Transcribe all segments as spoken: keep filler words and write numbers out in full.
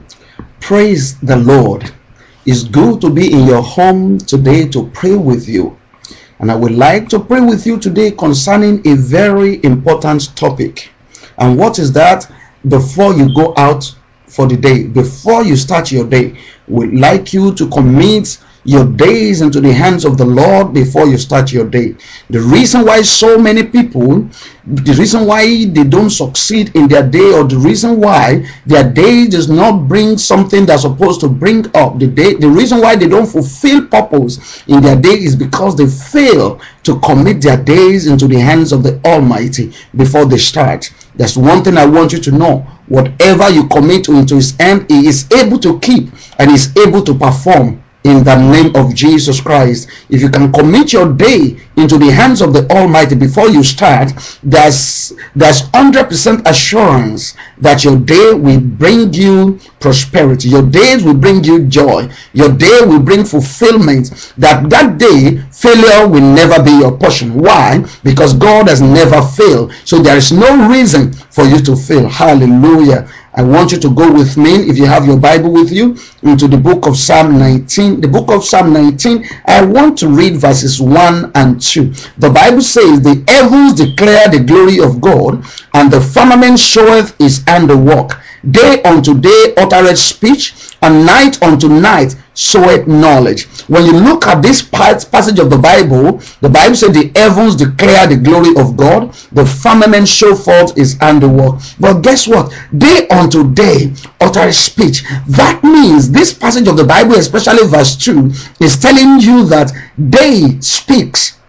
Praise the Lord. It's good to be in your home today to pray with you. And I would like to pray with you today concerning a very important topic. And what is that? Before you go out for the day, before you start your day, we'd like you to commit your days into the hands of the Lord before you start your day. The reason why so many people, the reason why they don't succeed in their day, or the reason why their day does not bring something that's supposed to bring up the day, the reason why they don't fulfill purpose in their day is because they fail to commit their days into the hands of the Almighty before they start. That's one thing I want you to know. Whatever you commit into His hand, He is able to keep and is able to perform. In the name of Jesus Christ, if you can commit your day into the hands of the Almighty before you start, there's there's one hundred percent assurance that your day will bring you prosperity. Your days will bring you joy. Your day will bring fulfillment. That that day, failure will never be your portion. Why? Because God has never failed. So there is no reason for you to fail. Hallelujah. I want you to go with me, if you have your Bible with you, into the book of Psalm nineteen. The book of Psalm nineteen, I want to read verses one and two. The Bible says, the heavens declare the glory of God, and the firmament showeth his handiwork. Day unto day uttereth speech, and night unto night showeth knowledge. When you look at this part, passage of the Bible, the Bible says the heavens declare the glory of God, the firmament show forth his handiwork. But guess what? Day unto day uttereth speech. That means this passage of the Bible, especially verse two, is telling you that day speaks.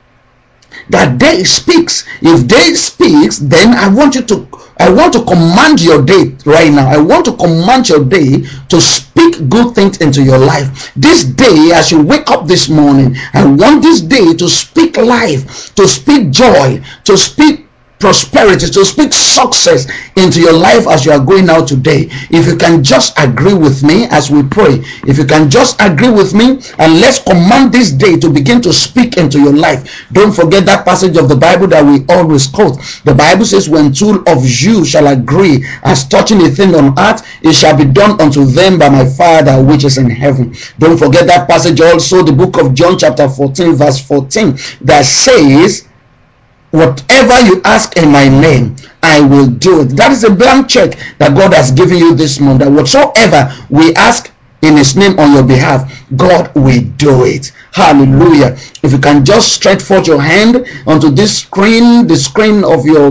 That day speaks. If day speaks, then I want you to I want to command your day right now. I want to command your day to speak good things into your life. This day, as you wake up this morning, I want this day to speak life, to speak joy, to speak prosperity, to speak success into your life as you are going out today. If you can just agree with me as we pray, if you can just agree with me, and let's command this day to begin to speak into your life. Don't forget that passage of the Bible that we always quote. The Bible says, when two of you shall agree as touching a thing on earth, it shall be done unto them by my Father which is in heaven. Don't forget that passage also, the book of John chapter fourteen verse fourteen, that says, whatever you ask in my name, I will do it. That is a blank check that God has given you this month. That whatsoever we ask in his name on your behalf, God will do it. Hallelujah. If you can just stretch forth your hand onto this screen, the screen of your,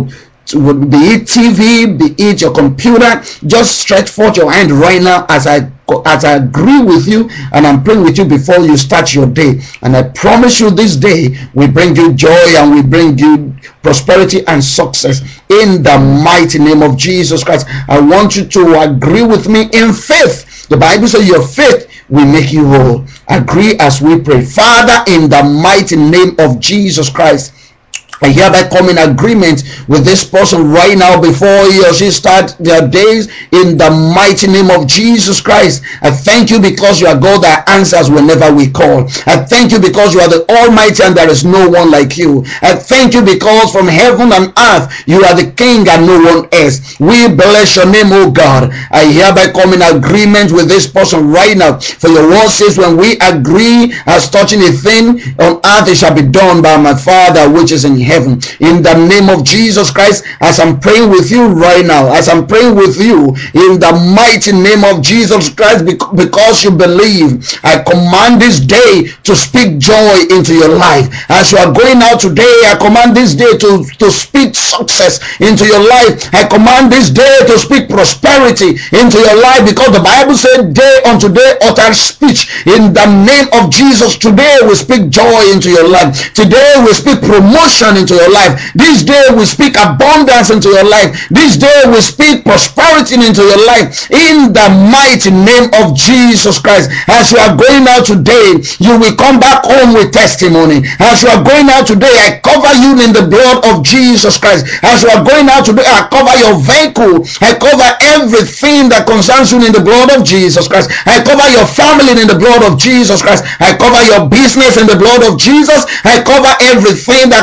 be it T V, be it your computer, just stretch forth your hand right now as I as I agree with you and I'm praying with you before you start your day. And I promise you, this day will bring you joy and will bring you prosperity and success in the mighty name of Jesus Christ. I want you to agree with me in faith. The Bible says your faith will make you whole. Agree as we pray. Father, in the mighty name of Jesus Christ, I hereby come in agreement with this person right now before he or she start their days in the mighty name of Jesus Christ. I thank you because you are God that answers whenever we call. I thank you because you are the Almighty and there is no one like you. I thank you because from heaven and earth you are the King and no one else. We bless your name, O God. I hereby come in agreement with this person right now. For your word says, when we agree as touching a thing on earth, it shall be done by my Father which is in heaven. In the name of Jesus Christ, as I'm praying with you right now, as I'm praying with you in the mighty name of Jesus Christ, because you believe, I command this day to speak joy into your life. As you are going out today, I command this day to, to speak success into your life. I command this day to speak prosperity into your life, because the Bible said, day unto day utter speech. In the name of Jesus, today we speak joy into your life. Today we speak promotion into your life. This day we speak abundance into your life. This day we speak prosperity into your life in the mighty name of Jesus Christ. As you are going out today, you will come back home with testimony. As you are going out today, I cover you in the blood of Jesus Christ. As you are going out today, I cover your vehicle. I cover everything that concerns you in the blood of Jesus Christ. I cover your family in the blood of Jesus Christ. I cover your business in the blood of Jesus. I cover everything that concerns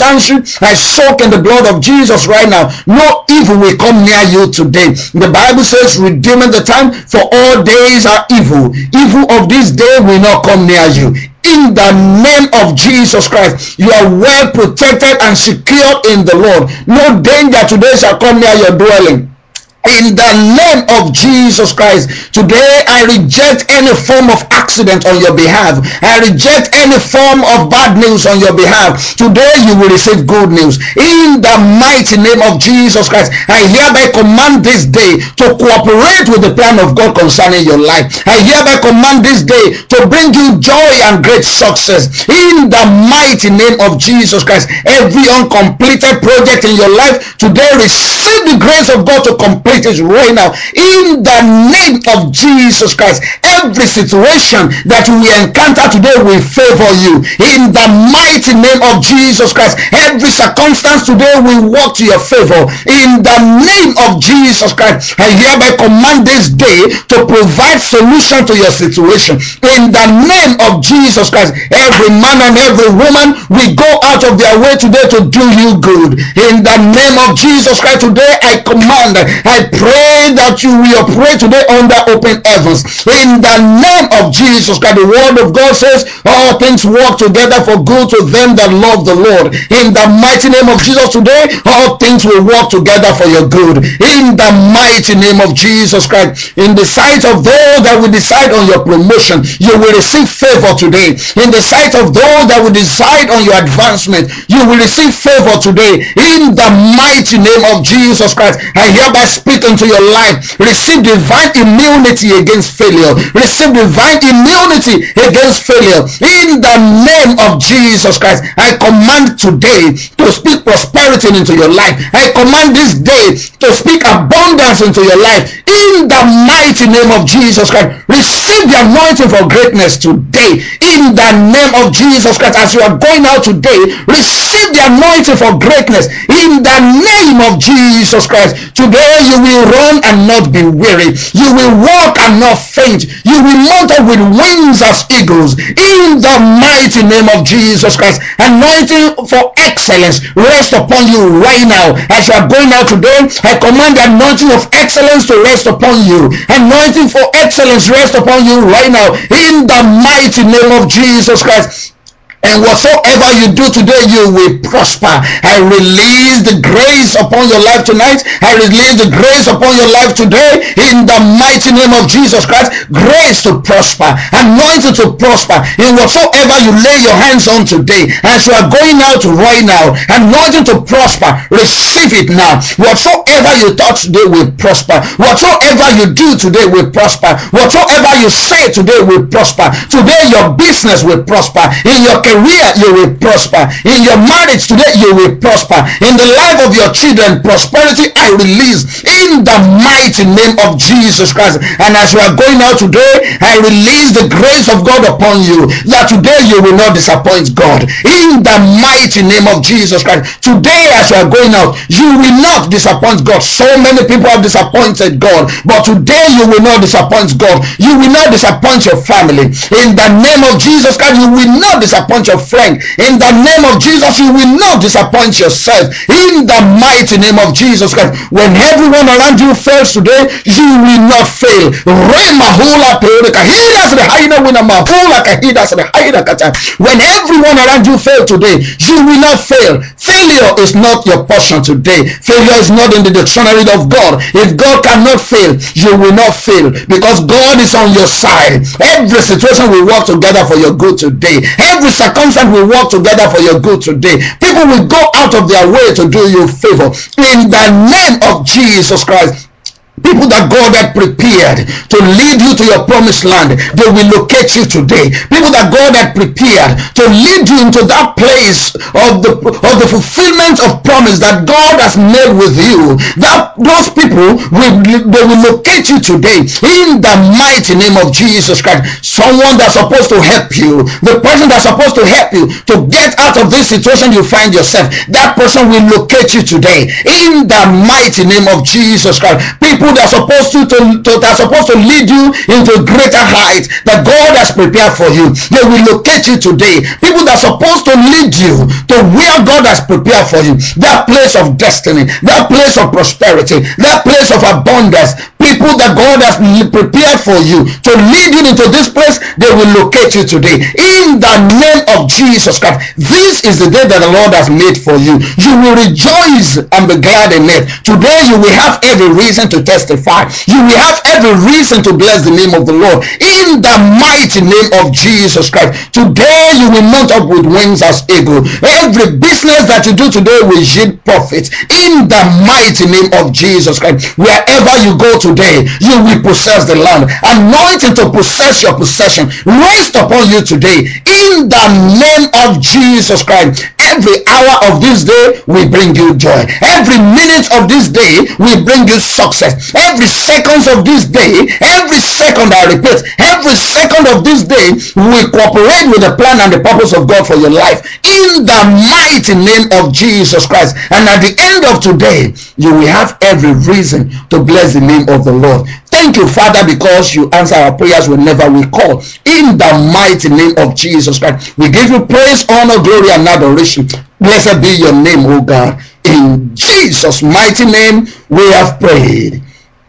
cancel, I soak in the blood of Jesus right now. No evil will come near you today. The Bible says, redeeming the time, for all days are evil. Evil of this day will not come near you. In the name of Jesus Christ, you are well protected and secured in the Lord. No danger today shall come near your dwelling. In the name of Jesus Christ, today I reject any form of accident on your behalf. I reject any form of bad news on your behalf. Today you will receive good news. In the mighty name of Jesus Christ, I hereby command this day to cooperate with the plan of God concerning your life. I hereby command this day to bring you joy and great success. In the mighty name of Jesus Christ, every uncompleted project in your life today, receive the grace of God to complete is right now. In the name of Jesus Christ, every situation that we encounter today will favor you. In the mighty name of Jesus Christ, every circumstance today will work to your favor. In the name of Jesus Christ, I hereby command this day to provide solution to your situation. In the name of Jesus Christ, every man and every woman will go out of their way today to do you good. In the name of Jesus Christ, today I command, I pray that you will operate today under open heavens. In the name of Jesus Christ, the word of God says all things work together for good to them that love the Lord. In the mighty name of Jesus today, all things will work together for your good. In the mighty name of Jesus Christ, in the sight of those that will decide on your promotion, you will receive favor today. In the sight of those that will decide on your advancement, you will receive favor today. In the mighty name of Jesus Christ, I hereby speak into your life. Receive divine immunity against failure. Receive divine immunity against failure. In the name of Jesus Christ, I command today to speak prosperity into your life. I command this day to speak abundance into your life. In the mighty name of Jesus Christ, receive the anointing for greatness today. In the name of Jesus Christ, as you are going out today, receive the anointing for greatness. In the name of Jesus Christ, today you will run and not be weary. You will walk and not faint. You will mount up with wings as eagles. In the mighty name of Jesus Christ, anointing for excellence rest upon you right now. As you are going out today, I command the anointing of excellence to rest upon you. Anointing for excellence rest upon you right now. In the mighty name of Jesus Christ. And whatsoever you do today, you will prosper. I release the grace upon your life tonight. I release the grace upon your life today. In the mighty name of Jesus Christ, grace to prosper, anointing to prosper in whatsoever you lay your hands on today. As you are going out right now, anointing to prosper, receive it now. Whatsoever you touch today will prosper. Whatsoever you do today will prosper. Whatsoever you say today will prosper. Today your business will prosper. In your career you will prosper. In your marriage today you will prosper. In the life of your children, prosperity I release in the mighty name of Jesus Christ. And as you are going out today, I release the grace of God upon you, that today you will not disappoint God. In the mighty name of Jesus Christ, today as you are going out, you will not disappoint God. So many people have disappointed God, but today you will not disappoint God. You will not disappoint your family. In the name of Jesus Christ, you will not disappoint your friend. In the name of Jesus, you will not disappoint yourself. In the mighty name of Jesus Christ, when everyone around you fails today, you will not fail. When everyone around you fails today, you will not fail. Failure is not your portion today. Failure is not in the dictionary of God. If God cannot fail, you will not fail, because God is on your side. Every situation will work together for your good today. Every circumstance will work together for your good today. People will go out of their way to do you favor. In the name of Jesus Christ, people that God had prepared to lead you to your promised land, they will locate you today. People that God had prepared to lead you into that place of the of the fulfillment of promise that God has made with you, that those people will they will locate you today in the mighty name of Jesus Christ. Someone that's supposed to help you, the person that's supposed to help you to get out of this situation you find yourself, that person will locate you today in the mighty name of Jesus Christ. People people that are supposed to, to, to that are supposed to lead you into greater heights that God has prepared for you. They will locate you today. People that are supposed to lead you to where God has prepared for you, that place of destiny, that place of prosperity, that place of abundance. People that God has prepared for you to lead you into this place, they will locate you today in the name of Jesus Christ. This is the day that the Lord has made for you. You will rejoice and be glad in it. Today you will have every reason to testify. You will have every reason to bless the name of the Lord in the mighty name of Jesus Christ. Today you will mount up with wings as eagle. Every business that you do today will yield profit in the mighty name of Jesus Christ. Wherever you go today, you will possess the land. Anointing to possess your possession rest upon you today in the name of Jesus Christ. Every hour of this day will bring you joy. Every minute of this day will bring you success. Every second of this day, every second, I repeat, every second of this day will cooperate with the plan and the purpose of God for your life in the mighty name of Jesus Christ. And at the end of today, you will have every reason to bless the name of the Lord. Thank you, Father, because you answer our prayers whenever we call. In the mighty name of Jesus Christ, we give you praise, honor, glory, and adoration. Blessed be your name, O God. In Jesus' mighty name, we have prayed.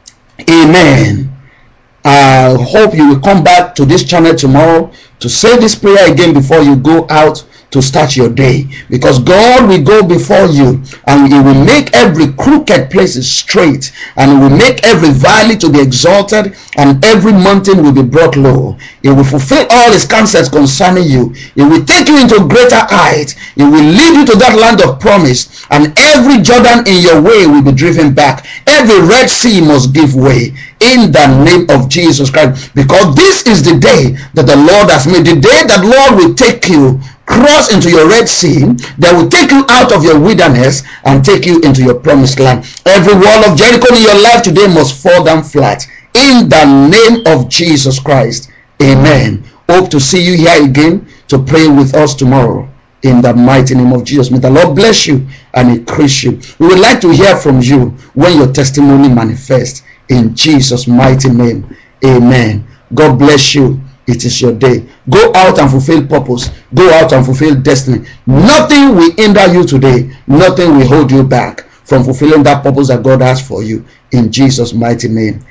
Amen. I hope you will come back to this channel tomorrow to say this prayer again before you go out to start your day, because God will go before you and He will make every crooked place straight, and He will make every valley to be exalted, and every mountain will be brought low. He will fulfill all His counsels concerning you. He will take you into greater heights. He will lead you to that land of promise, and every Jordan in your way will be driven back. Every Red Sea must give way in the name of Jesus Christ, because this is the day that the Lord has made, the day that Lord will take you cross into your Red Sea, that will take you out of your wilderness and take you into your promised land. Every wall of Jericho in your life today must fall down flat in the name of Jesus Christ. Amen. Hope to see you here again to pray with us tomorrow in the mighty name of Jesus. May the Lord bless you and increase you. We would like to hear from you when your testimony manifests in Jesus' mighty name. Amen. God bless you. It is your day. Go out and fulfill purpose. Go out and fulfill destiny. Nothing will hinder you today. Nothing will hold you back from fulfilling that purpose that God has for you. In Jesus' mighty name.